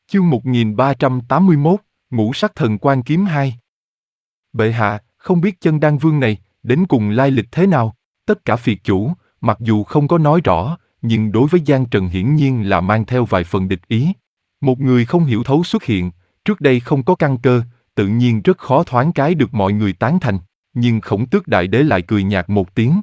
Chương 1381, Ngũ Sắc Thần Quan Kiếm 2. Bệ hạ, không biết Chân Đan Vương này, đến cùng lai lịch thế nào? Tất cả phiệt chủ, mặc dù không có nói rõ, nhưng đối với Giang Trần hiển nhiên là mang theo vài phần địch ý. Một người không hiểu thấu xuất hiện, trước đây không có căn cơ, tự nhiên rất khó thoáng cái được mọi người tán thành, nhưng Khổng Tước Đại Đế lại cười nhạt một tiếng.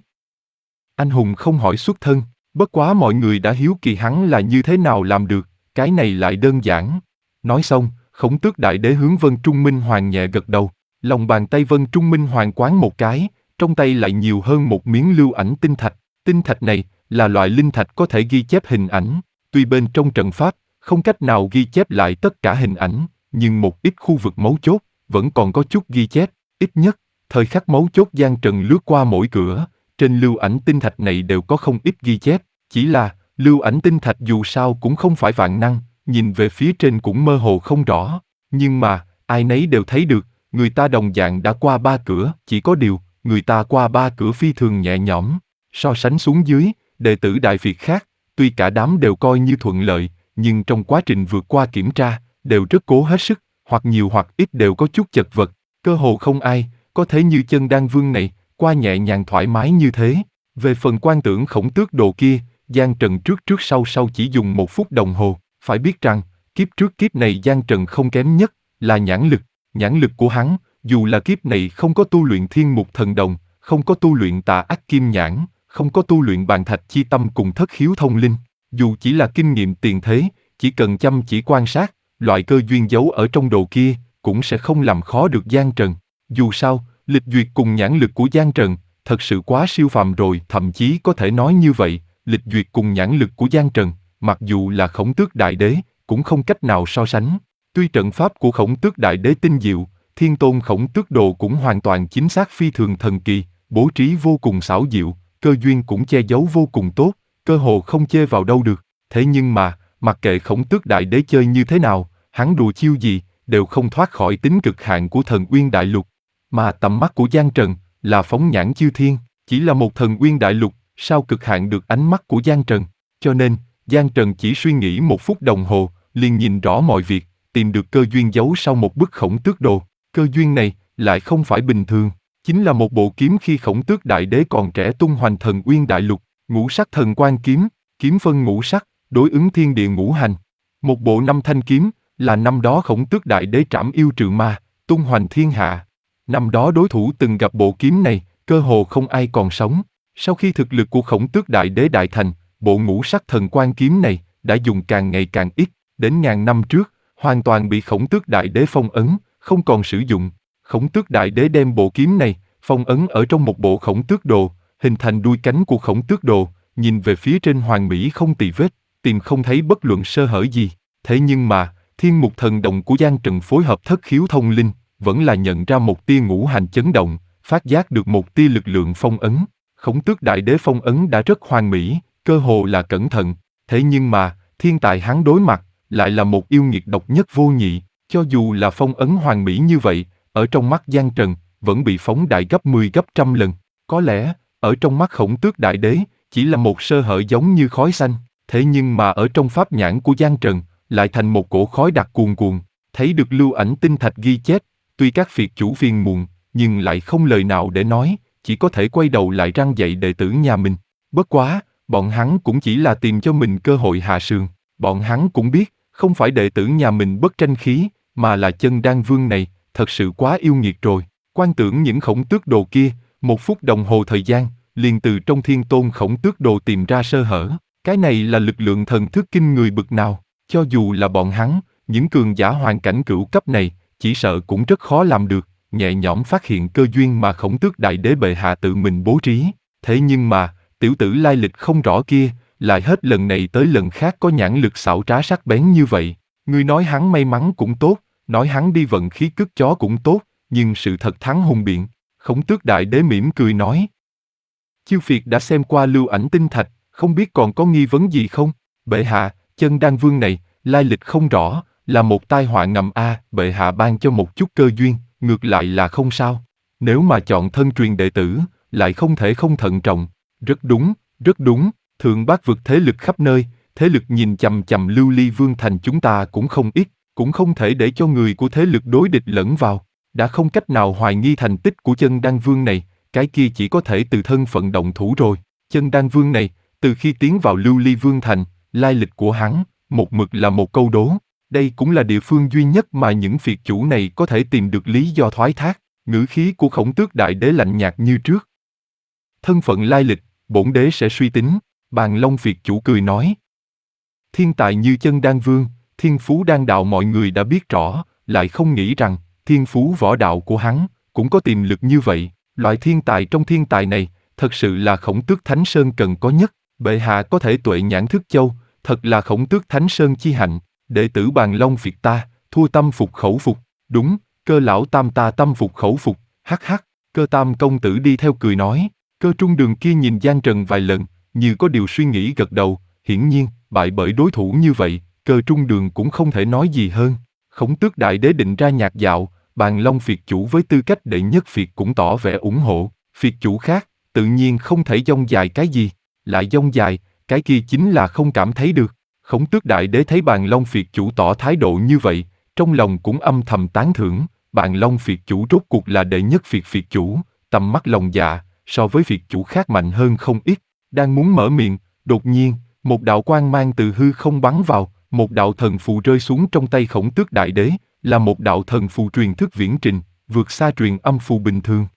Anh hùng không hỏi xuất thân, bất quá mọi người đã hiếu kỳ hắn là như thế nào làm được, cái này lại đơn giản. Nói xong, Khổng Tước Đại Đế hướng Vân Trung Minh Hoàng nhẹ gật đầu, lòng bàn tay Vân Trung Minh Hoàng quán một cái, trong tay lại nhiều hơn một miếng lưu ảnh tinh thạch. Tinh thạch này là loại linh thạch có thể ghi chép hình ảnh, tuy bên trong trận pháp không cách nào ghi chép lại tất cả hình ảnh, nhưng một ít khu vực mấu chốt vẫn còn có chút ghi chép. Ít nhất thời khắc mấu chốt Giang Trần lướt qua mỗi cửa, trên lưu ảnh tinh thạch này đều có không ít ghi chép. Chỉ là lưu ảnh tinh thạch dù sao cũng không phải vạn năng, nhìn về phía trên cũng mơ hồ không rõ, nhưng mà ai nấy đều thấy được, người ta đồng dạng đã qua 3 cửa, chỉ có điều người ta qua 3 cửa phi thường nhẹ nhõm. So sánh xuống dưới, đệ tử Đại Việt khác, tuy cả đám đều coi như thuận lợi, nhưng trong quá trình vượt qua kiểm tra, đều rất cố hết sức, hoặc nhiều hoặc ít đều có chút chật vật, cơ hồ không ai có thể như Chân Đan Vương này, qua nhẹ nhàng thoải mái như thế. Về phần quan tưởng Khổng Tước đồ kia, Giang Trần trước sau chỉ dùng 1 phút đồng hồ. Phải biết rằng, kiếp trước kiếp này Giang Trần không kém nhất là nhãn lực. Nhãn lực của hắn, dù là kiếp này không có tu luyện Thiên Mục Thần Đồng, không có tu luyện Tà Ác Kim Nhãn, không có tu luyện Bàn Thạch Chi Tâm cùng Thất Khiếu Thông Linh, dù chỉ là kinh nghiệm tiền thế, chỉ cần chăm chỉ quan sát, loại cơ duyên giấu ở trong đồ kia, cũng sẽ không làm khó được Giang Trần. Dù sao, lịch duyệt cùng nhãn lực của Giang Trần, thật sự quá siêu phàm rồi, thậm chí có thể nói như vậy, lịch duyệt cùng nhãn lực của Giang Trần, mặc dù là Khổng Tước Đại Đế, cũng không cách nào so sánh. Tuy trận pháp của Khổng Tước Đại Đế tinh diệu, Thiên Tôn Khổng Tước đồ cũng hoàn toàn chính xác phi thường thần kỳ, bố trí vô cùng xảo diệu, cơ duyên cũng che giấu vô cùng tốt, cơ hồ không chê vào đâu được. Thế nhưng mà, mặc kệ Khổng Tước Đại Đế chơi như thế nào, hắn đùa chiêu gì, đều không thoát khỏi tính cực hạn của Thần Uyên Đại Lục. Mà tầm mắt của Giang Trần là phóng nhãn chư thiên, chỉ là một Thần Uyên Đại Lục, sao cực hạn được ánh mắt của Giang Trần. Cho nên, Giang Trần chỉ suy nghĩ 1 phút đồng hồ, liền nhìn rõ mọi việc, tìm được cơ duyên giấu sau một bức Khổng Tước đồ. Cơ duyên này lại không phải bình thường, chính là một bộ kiếm khi Khổng Tước Đại Đế còn trẻ tung hoành Thần Uyên Đại Lục, Ngũ Sắc Thần Quan Kiếm, kiếm phân ngũ sắc, đối ứng thiên địa ngũ hành. Một bộ 5 thanh kiếm, là năm đó Khổng Tước Đại Đế trảm yêu trừ ma, tung hoành thiên hạ. Năm đó đối thủ từng gặp bộ kiếm này, cơ hồ không ai còn sống. Sau khi thực lực của Khổng Tước Đại Đế đại thành, bộ Ngũ Sắc Thần Quan Kiếm này đã dùng càng ngày càng ít, đến ngàn năm trước, hoàn toàn bị Khổng Tước Đại Đế phong ấn, không còn sử dụng. Khổng Tước Đại Đế đem bộ kiếm này phong ấn ở trong một bộ Khổng Tước đồ, hình thành đuôi cánh của Khổng Tước đồ, nhìn về phía trên hoàn mỹ không tì vết, tìm không thấy bất luận sơ hở gì. Thế nhưng mà, Thiên Mục Thần Đồng của Giang Trần phối hợp Thất Khiếu Thông Linh, vẫn là nhận ra một tia ngũ hành chấn động, phát giác được một tia lực lượng phong ấn. Khổng Tước Đại Đế phong ấn đã rất hoàn mỹ, cơ hồ là cẩn thận. Thế nhưng mà, thiên tài hắn đối mặt, lại là một yêu nghiệt độc nhất vô nhị. Cho dù là phong ấn hoàn mỹ như vậy, ở trong mắt Giang Trần, vẫn bị phóng đại gấp 10 gấp trăm lần. Có lẽ, ở trong mắt Khổng Tước Đại Đế, chỉ là một sơ hở giống như khói xanh. Thế nhưng mà ở trong pháp nhãn của Giang Trần, lại thành một cỗ khói đặc cuồn cuộn. Thấy được lưu ảnh tinh thạch ghi chép, tuy các phiệt chủ phiền muộn, nhưng lại không lời nào để nói, chỉ có thể quay đầu lại răn dạy đệ tử nhà mình. Bất quá, bọn hắn cũng chỉ là tìm cho mình cơ hội hạ sườn. Bọn hắn cũng biết, không phải đệ tử nhà mình bất tranh khí, mà là Chân Đan Vương này, thật sự quá yêu nghiệt rồi. Quan tưởng những Khổng Tước đồ kia, 1 phút đồng hồ thời gian, liền từ trong Thiên Tôn Khổng Tước đồ tìm ra sơ hở. Cái này là lực lượng thần thức kinh người bực nào, cho dù là bọn hắn, những cường giả hoàn cảnh cửu cấp này, chỉ sợ cũng rất khó làm được, nhẹ nhõm phát hiện cơ duyên mà Khổng Tước Đại Đế bệ hạ tự mình bố trí. Thế nhưng mà, tiểu tử lai lịch không rõ kia, lại hết lần này tới lần khác có nhãn lực xảo trá sắc bén như vậy. Ngươi nói hắn may mắn cũng tốt, nói hắn đi vận khí cứt chó cũng tốt, nhưng sự thật thắng hùng biện. Khổng Tước Đại Đế mỉm cười nói: Chư phiệt đã xem qua lưu ảnh tinh thạch, không biết còn có nghi vấn gì không? Bệ hạ, Chân Đan Vương này, lai lịch không rõ, là một tai họa ngầm a. Bệ hạ ban cho một chút cơ duyên, ngược lại là không sao. Nếu mà chọn thân truyền đệ tử, lại không thể không thận trọng. Rất đúng, rất đúng. Thượng Bát Vực thế lực khắp nơi, thế lực nhìn chằm chằm Lưu Ly Vương thành chúng ta cũng không ít, cũng không thể để cho người của thế lực đối địch lẫn vào. Đã không cách nào hoài nghi thành tích của Chân Đan Vương này, cái kia chỉ có thể từ thân phận động thủ rồi. Chân Đan Vương này, từ khi tiến vào Lưu Ly Vương Thành, lai lịch của hắn, một mực là một câu đố. Đây cũng là địa phương duy nhất mà những phiệt chủ này có thể tìm được lý do thoái thác. Ngữ khí của Khổng Tước Đại Đế lạnh nhạt như trước. Thân phận lai lịch, bổn đế sẽ suy tính. Bàn Long phiệt chủ cười nói. Thiên tài như Chân Đan Vương, thiên phú đan đạo mọi người đã biết rõ, lại không nghĩ rằng thiên phú võ đạo của hắn cũng có tiềm lực như vậy. Loại thiên tài trong thiên tài này, thật sự là Khổng Tước Thánh Sơn cần có nhất. Bệ hạ có thể tuệ nhãn thức châu, thật là Khổng Tước Thánh Sơn chi hạnh. Đệ tử Bàn Long phiệt ta, thua tâm phục khẩu phục. Đúng, Cơ lão tam ta tâm phục khẩu phục. Hắc hắc. Cơ tam công tử đi theo cười nói. Cơ Trung Đường kia nhìn Giang Trần vài lần, như có điều suy nghĩ gật đầu. Hiển nhiên, bại bởi đối thủ như vậy, Cơ Trung Đường cũng không thể nói gì hơn. Khổng Tước Đại Đế định ra nhạc dạo, Bàn Long phiệt chủ với tư cách đệ nhất phiệt cũng tỏ vẻ ủng hộ. Phiệt chủ khác, tự nhiên không thể dông dài cái gì. Lại dông dài, cái kia chính là không cảm thấy được. Khổng Tước Đại Đế thấy Bàn Long phiệt chủ tỏ thái độ như vậy, trong lòng cũng âm thầm tán thưởng. Bàn Long phiệt chủ rốt cuộc là đệ nhất phiệt phiệt chủ, tầm mắt lòng dạ, so với phiệt chủ khác mạnh hơn không ít. Đang muốn mở miệng, đột nhiên, một đạo quang mang từ hư không bắn vào, một đạo thần phù rơi xuống trong tay Khổng Tước Đại Đế, là một đạo thần phù truyền thức viễn trình, vượt xa truyền âm phù bình thường.